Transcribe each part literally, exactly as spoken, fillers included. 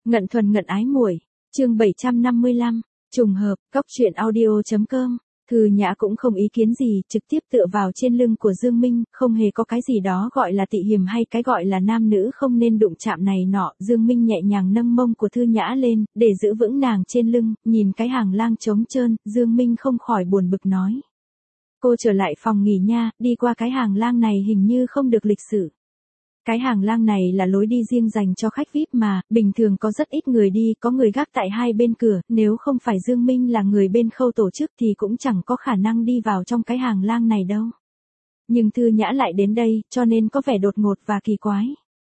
Ngận thuần ngận ái muội, chương bảy trăm năm mươi lăm, trùng hợp, cóc truyện audio chấm com. Thư Nhã cũng không ý kiến gì, trực tiếp tựa vào trên lưng của Dương Minh, không hề có cái gì đó gọi là tị hiềm hay cái gọi là nam nữ không nên đụng chạm này nọ. Dương Minh nhẹ nhàng nâng mông của Thư Nhã lên, để giữ vững nàng trên lưng, nhìn cái hàng lang trống trơn, Dương Minh không khỏi buồn bực nói. Cô trở lại phòng nghỉ nha, đi qua cái hàng lang này hình như không được lịch sự. Cái hàng lang này là lối đi riêng dành cho khách vi ai pi mà, bình thường có rất ít người đi, có người gác tại hai bên cửa, nếu không phải Dương Minh là người bên khâu tổ chức thì cũng chẳng có khả năng đi vào trong cái hàng lang này đâu. Nhưng Thư Nhã lại đến đây, cho nên có vẻ đột ngột và kỳ quái.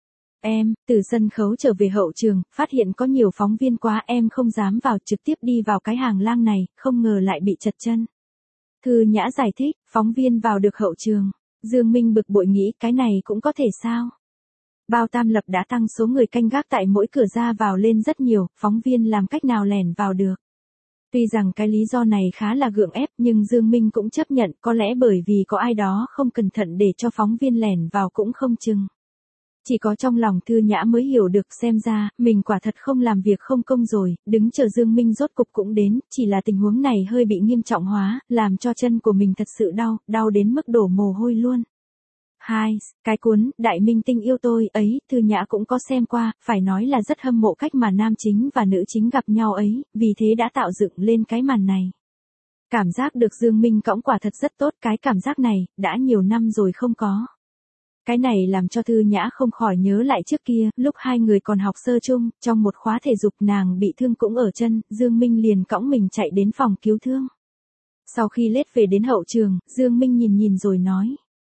Em, từ sân khấu trở về hậu trường, phát hiện có nhiều phóng viên quá, em không dám vào, trực tiếp đi vào cái hàng lang này, không ngờ lại bị trật chân. Thư Nhã giải thích, phóng viên vào được hậu trường. Dương Minh bực bội nghĩ cái này cũng có thể sao? Bao Tam Lập đã tăng số người canh gác tại mỗi cửa ra vào lên rất nhiều, phóng viên làm cách nào lẻn vào được. Tuy rằng cái lý do này khá là gượng ép nhưng Dương Minh cũng chấp nhận, có lẽ bởi vì có ai đó không cẩn thận để cho phóng viên lẻn vào cũng không chừng. Chỉ có trong lòng Thư Nhã mới hiểu được, xem ra, mình quả thật không làm việc không công rồi, đứng chờ Dương Minh rốt cục cũng đến, chỉ là tình huống này hơi bị nghiêm trọng hóa, làm cho chân của mình thật sự đau, đau đến mức đổ mồ hôi luôn. Hai, cái cuốn, Đại Minh Tinh Yêu Tôi ấy, Thư Nhã cũng có xem qua, phải nói là rất hâm mộ cách mà nam chính và nữ chính gặp nhau ấy, vì thế đã tạo dựng lên cái màn này. Cảm giác được Dương Minh cõng quả thật rất tốt, cái cảm giác này, đã nhiều năm rồi không có. Cái này làm cho Thư Nhã không khỏi nhớ lại trước kia, lúc hai người còn học sơ chung, trong một khóa thể dục nàng bị thương cũng ở chân, Dương Minh liền cõng mình chạy đến phòng cứu thương. Sau khi lết về đến hậu trường, Dương Minh nhìn nhìn rồi nói.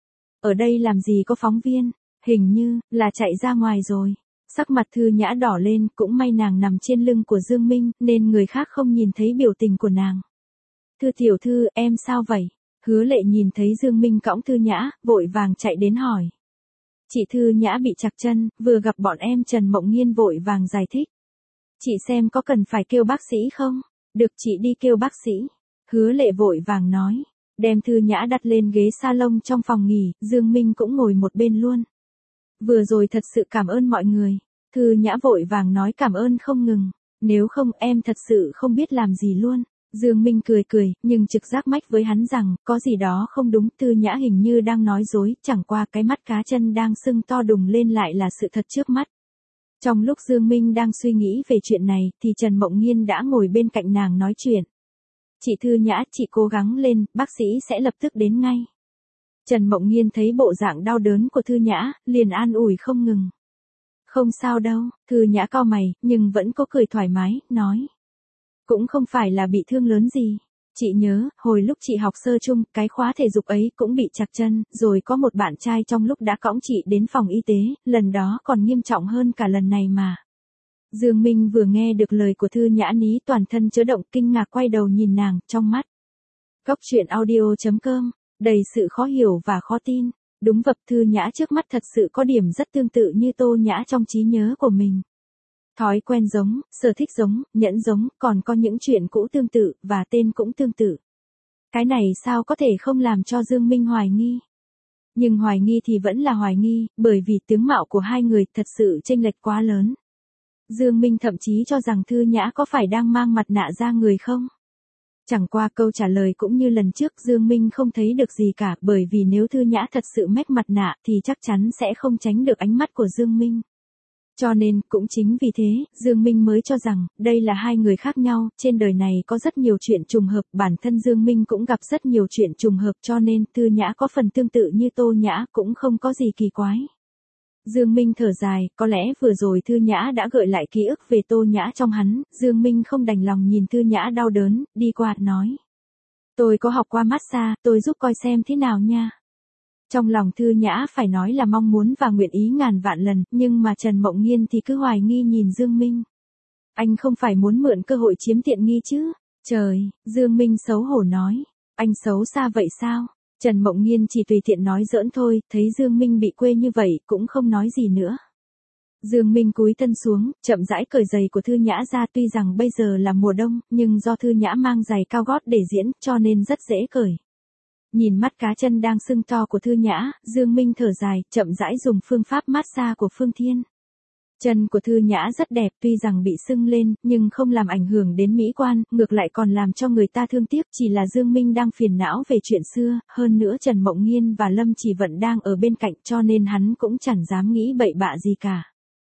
Ở đây làm gì có phóng viên, hình như, là chạy ra ngoài rồi. Sắc mặt Thư Nhã đỏ lên, cũng may nàng nằm trên lưng của Dương Minh, nên người khác không nhìn thấy biểu tình của nàng. Thư tiểu thư, em sao vậy? Hứa Lệ nhìn thấy Dương Minh cõng Thư Nhã, vội vàng chạy đến hỏi. Chị Thư Nhã bị trặc chân, vừa gặp bọn em. Trần Mộng Nghiên vội vàng giải thích. Chị xem có cần phải kêu bác sĩ không? Được, chị đi kêu bác sĩ. Hứa Lệ vội vàng nói. Đem Thư Nhã đặt lên ghế salon trong phòng nghỉ, Dương Minh cũng ngồi một bên luôn. Vừa rồi thật sự cảm ơn mọi người. Thư Nhã vội vàng nói cảm ơn không ngừng. Nếu không em thật sự không biết làm gì luôn. Dương Minh cười cười, nhưng trực giác mách với hắn rằng, có gì đó không đúng. Thư Nhã hình như đang nói dối, chẳng qua cái mắt cá chân đang sưng to đùng lên lại là sự thật trước mắt. Trong lúc Dương Minh đang suy nghĩ về chuyện này, thì Trần Mộng Nghiên đã ngồi bên cạnh nàng nói chuyện. Chị Thư Nhã, chị cố gắng lên, bác sĩ sẽ lập tức đến ngay. Trần Mộng Nghiên thấy bộ dạng đau đớn của Thư Nhã, liền an ủi không ngừng. Không sao đâu, Thư Nhã cau mày, nhưng vẫn có cười thoải mái, nói. Cũng không phải là bị thương lớn gì. Chị nhớ, hồi lúc chị học sơ chung, cái khóa thể dục ấy cũng bị trặc chân, rồi có một bạn trai trong lúc đã cõng chị đến phòng y tế, lần đó còn nghiêm trọng hơn cả lần này mà. Dương Minh vừa nghe được lời của Thư Nhã ní toàn thân chấn động, kinh ngạc quay đầu nhìn nàng, trong mắt. Cóc truyện audio chấm com, đầy sự khó hiểu và khó tin. Đúng vật, Thư Nhã trước mắt thật sự có điểm rất tương tự như Tô Nhã trong trí nhớ của mình. Thói quen giống, sở thích giống, nhẫn giống, còn có những chuyện cũ tương tự, và tên cũng tương tự. Cái này sao có thể không làm cho Dương Minh hoài nghi. Nhưng hoài nghi thì vẫn là hoài nghi, bởi vì tướng mạo của hai người thật sự chênh lệch quá lớn. Dương Minh thậm chí cho rằng Thư Nhã có phải đang mang mặt nạ ra người không? Chẳng qua câu trả lời cũng như lần trước, Dương Minh không thấy được gì cả, bởi vì nếu Thư Nhã thật sự mách mặt nạ thì chắc chắn sẽ không tránh được ánh mắt của Dương Minh. Cho nên, cũng chính vì thế, Dương Minh mới cho rằng, đây là hai người khác nhau, trên đời này có rất nhiều chuyện trùng hợp, bản thân Dương Minh cũng gặp rất nhiều chuyện trùng hợp, cho nên, Thư Nhã có phần tương tự như Tô Nhã, cũng không có gì kỳ quái. Dương Minh thở dài, có lẽ vừa rồi Thư Nhã đã gợi lại ký ức về Tô Nhã trong hắn, Dương Minh không đành lòng nhìn Thư Nhã đau đớn, đi qua, nói. Tôi có học qua massage, tôi giúp coi xem thế nào nha. Trong lòng Thư Nhã phải nói là mong muốn và nguyện ý ngàn vạn lần, nhưng mà Trần Mộng Nghiên thì cứ hoài nghi nhìn Dương Minh. Anh không phải muốn mượn cơ hội chiếm tiện nghi chứ? Trời, Dương Minh xấu hổ nói. Anh xấu xa vậy sao? Trần Mộng Nghiên chỉ tùy tiện nói giỡn thôi, thấy Dương Minh bị quê như vậy, cũng không nói gì nữa. Dương Minh cúi thân xuống, chậm rãi cởi giày của Thư Nhã ra, tuy rằng bây giờ là mùa đông, nhưng do Thư Nhã mang giày cao gót để diễn, cho nên rất dễ cởi. Nhìn mắt cá chân đang sưng to của Thư Nhã, Dương Minh thở dài, chậm rãi dùng phương pháp massage của Phương Thiên. Chân của Thư Nhã rất đẹp, tuy rằng bị sưng lên, nhưng không làm ảnh hưởng đến mỹ quan, ngược lại còn làm cho người ta thương tiếc, chỉ là Dương Minh đang phiền não về chuyện xưa, hơn nữa Trần Mộng Nghiên và Lâm Chỉ Vận đang ở bên cạnh cho nên hắn cũng chẳng dám nghĩ bậy bạ gì cả.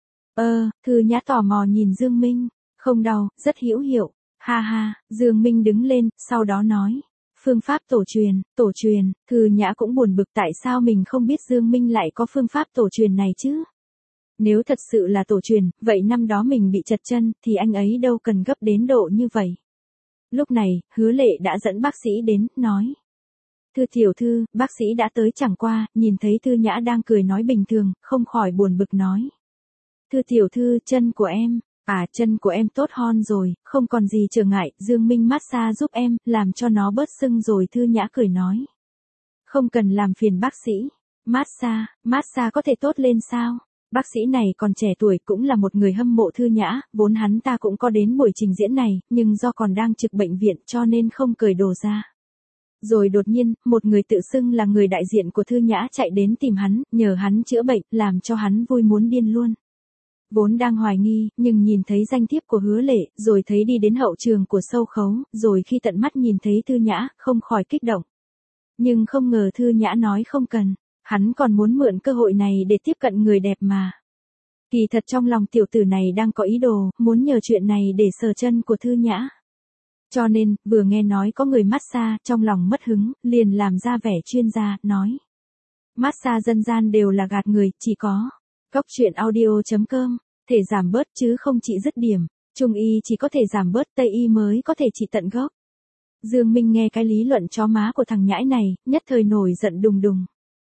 Ơ, Thư Nhã tò mò nhìn Dương Minh, không đau, rất hữu hiệu, ha ha, Dương Minh đứng lên, sau đó nói. Phương pháp tổ truyền, tổ truyền, Thư Nhã cũng buồn bực tại sao mình không biết Dương Minh lại có phương pháp tổ truyền này chứ. Nếu thật sự là tổ truyền, vậy năm đó mình bị chật chân, thì anh ấy đâu cần gấp đến độ như vậy. Lúc này, Hứa Lệ đã dẫn bác sĩ đến, nói. Thư tiểu thư, bác sĩ đã tới chẳng qua, nhìn thấy Thư Nhã đang cười nói bình thường, không khỏi buồn bực nói. Thư tiểu thư, chân của em, à chân của em tốt hon rồi, không còn gì trở ngại, Dương Minh massage giúp em, làm cho nó bớt sưng rồi. Thư Nhã cười nói. Không cần làm phiền bác sĩ, massage, massage có thể tốt lên sao? Bác sĩ này còn trẻ tuổi cũng là một người hâm mộ Thư Nhã, vốn hắn ta cũng có đến buổi trình diễn này, nhưng do còn đang trực bệnh viện cho nên không cởi đồ ra. Rồi đột nhiên, một người tự xưng là người đại diện của Thư Nhã chạy đến tìm hắn, nhờ hắn chữa bệnh, làm cho hắn vui muốn điên luôn. Vốn đang hoài nghi, nhưng nhìn thấy danh thiếp của Hứa Lệ, rồi thấy đi đến hậu trường của Sâu Khấu, rồi khi tận mắt nhìn thấy Thư Nhã, không khỏi kích động. Nhưng không ngờ Thư Nhã nói không cần. Hắn còn muốn mượn cơ hội này để tiếp cận người đẹp mà. Kỳ thật trong lòng tiểu tử này đang có ý đồ, muốn nhờ chuyện này để sờ chân của Thư Nhã. Cho nên, vừa nghe nói có người massage, trong lòng mất hứng, liền làm ra vẻ chuyên gia, nói. Massage dân gian đều là gạt người, chỉ có. Cóc truyện audio chấm com, thể giảm bớt chứ không trị dứt điểm. Trung y chỉ có thể giảm bớt, Tây y mới có thể trị tận gốc. Dương Minh nghe cái lý luận chó má của thằng nhãi này, nhất thời nổi giận đùng đùng.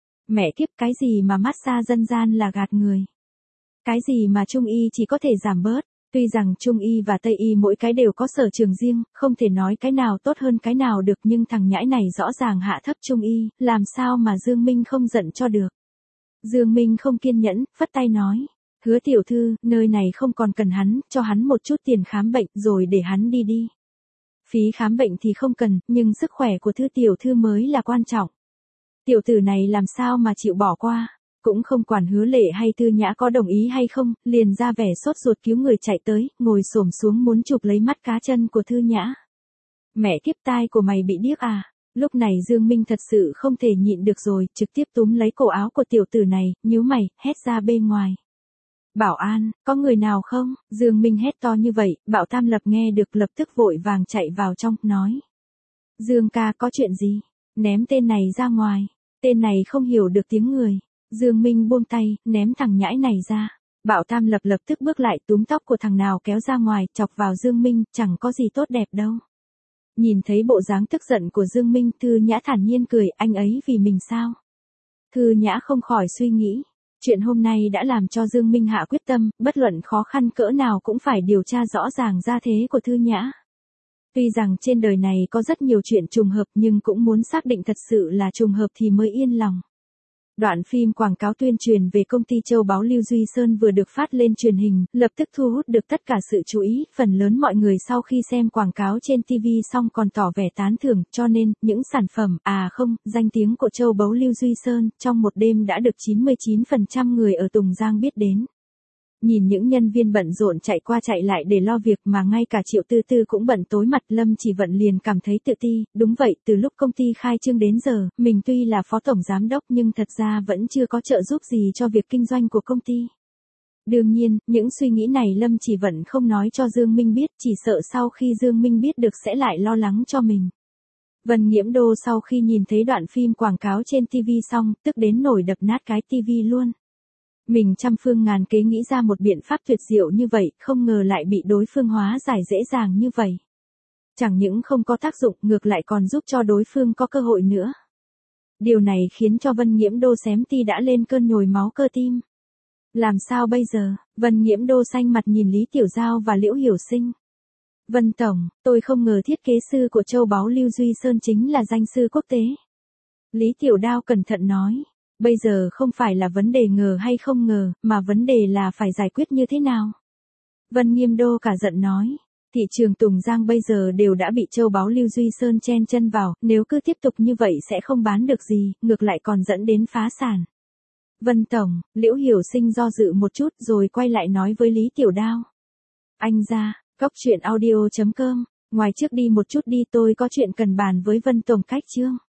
Mẹ kiếp, cái gì mà massage dân gian là gạt người? Cái gì mà Trung y chỉ có thể giảm bớt? Tuy rằng Trung y và Tây y mỗi cái đều có sở trường riêng, không thể nói cái nào tốt hơn cái nào được, nhưng thằng nhãi này rõ ràng hạ thấp Trung y, làm sao mà Dương Minh không giận cho được. Dương Minh không kiên nhẫn, phất tay nói. Hứa tiểu thư, nơi này không còn cần hắn, cho hắn một chút tiền khám bệnh rồi để hắn đi đi. Phí khám bệnh thì không cần, nhưng sức khỏe của Thư tiểu thư mới là quan trọng. Tiểu tử này làm sao mà chịu bỏ qua, cũng không quản Hứa Lệ hay Thư Nhã có đồng ý hay không, liền ra vẻ sốt ruột cứu người chạy tới, ngồi xổm xuống muốn chụp lấy mắt cá chân của Thư Nhã. Mẹ kiếp, tai của mày bị điếc à? Lúc này Dương Minh thật sự không thể nhịn được rồi, trực tiếp túm lấy cổ áo của tiểu tử này, nhíu mày, hét ra bên ngoài. Bảo an, có người nào không? Dương Minh hét to như vậy, Bảo Tam Lập nghe được lập tức vội vàng chạy vào trong, nói. Dương ca, có chuyện gì? Ném tên này ra ngoài. Tên này không hiểu được tiếng người. Dương Minh buông tay, ném thằng nhãi này ra. Bảo Tam Lập lập tức bước lại túm tóc của thằng nào kéo ra ngoài, chọc vào Dương Minh, chẳng có gì tốt đẹp đâu. Nhìn thấy bộ dáng tức giận của Dương Minh, Thư Nhã thản nhiên cười, anh ấy vì mình sao? Thư Nhã không khỏi suy nghĩ. Chuyện hôm nay đã làm cho Dương Minh hạ quyết tâm, bất luận khó khăn cỡ nào cũng phải điều tra rõ ràng gia thế của Thư Nhã. Tuy rằng trên đời này có rất nhiều chuyện trùng hợp nhưng cũng muốn xác định thật sự là trùng hợp thì mới yên lòng. Đoạn phim quảng cáo tuyên truyền về công ty châu báu Lưu Duy Sơn vừa được phát lên truyền hình, lập tức thu hút được tất cả sự chú ý, phần lớn mọi người sau khi xem quảng cáo trên ti vi xong còn tỏ vẻ tán thưởng, cho nên, những sản phẩm, à không, danh tiếng của châu báu Lưu Duy Sơn, trong một đêm đã được chín mươi chín phần trăm người ở Tùng Giang biết đến. Nhìn những nhân viên bận rộn chạy qua chạy lại để lo việc mà ngay cả Triệu Tư Tư cũng bận tối mặt, Lâm Chỉ Vận liền cảm thấy tự ti, đúng vậy, từ lúc công ty khai trương đến giờ, mình tuy là phó tổng giám đốc nhưng thật ra vẫn chưa có trợ giúp gì cho việc kinh doanh của công ty. Đương nhiên, những suy nghĩ này Lâm Chỉ Vận không nói cho Dương Minh biết, chỉ sợ sau khi Dương Minh biết được sẽ lại lo lắng cho mình. Vân Nghiễm Đô sau khi nhìn thấy đoạn phim quảng cáo trên ti vi xong, tức đến nổi đập nát cái ti vi luôn. Mình trăm phương ngàn kế nghĩ ra một biện pháp tuyệt diệu như vậy, không ngờ lại bị đối phương hóa giải dễ dàng như vậy. Chẳng những không có tác dụng, ngược lại còn giúp cho đối phương có cơ hội nữa. Điều này khiến cho Vân Nghiễm Đô xém ti đã lên cơn nhồi máu cơ tim. Làm sao bây giờ? Vân Nghiễm Đô xanh mặt nhìn Lý Tiểu Giao và Liễu Hiểu Sinh. Vân Tổng, tôi không ngờ thiết kế sư của châu báu Lưu Duy Sơn chính là danh sư quốc tế. Lý Tiểu Đao cẩn thận nói. Bây giờ không phải là vấn đề ngờ hay không ngờ, mà vấn đề là phải giải quyết như thế nào. Vân Nghiễm Đô cả giận nói. Thị trường Tùng Giang bây giờ đều đã bị châu báu Lưu Duy Sơn chen chân vào, nếu cứ tiếp tục như vậy sẽ không bán được gì, ngược lại còn dẫn đến phá sản. Vân Tổng, Liễu Hiểu Sinh do dự một chút rồi quay lại nói với Lý Tiểu Đao. Anh ra, cóc truyện audio chấm com, ngoài trước đi một chút đi, tôi có chuyện cần bàn với Vân Tổng Cách Trương.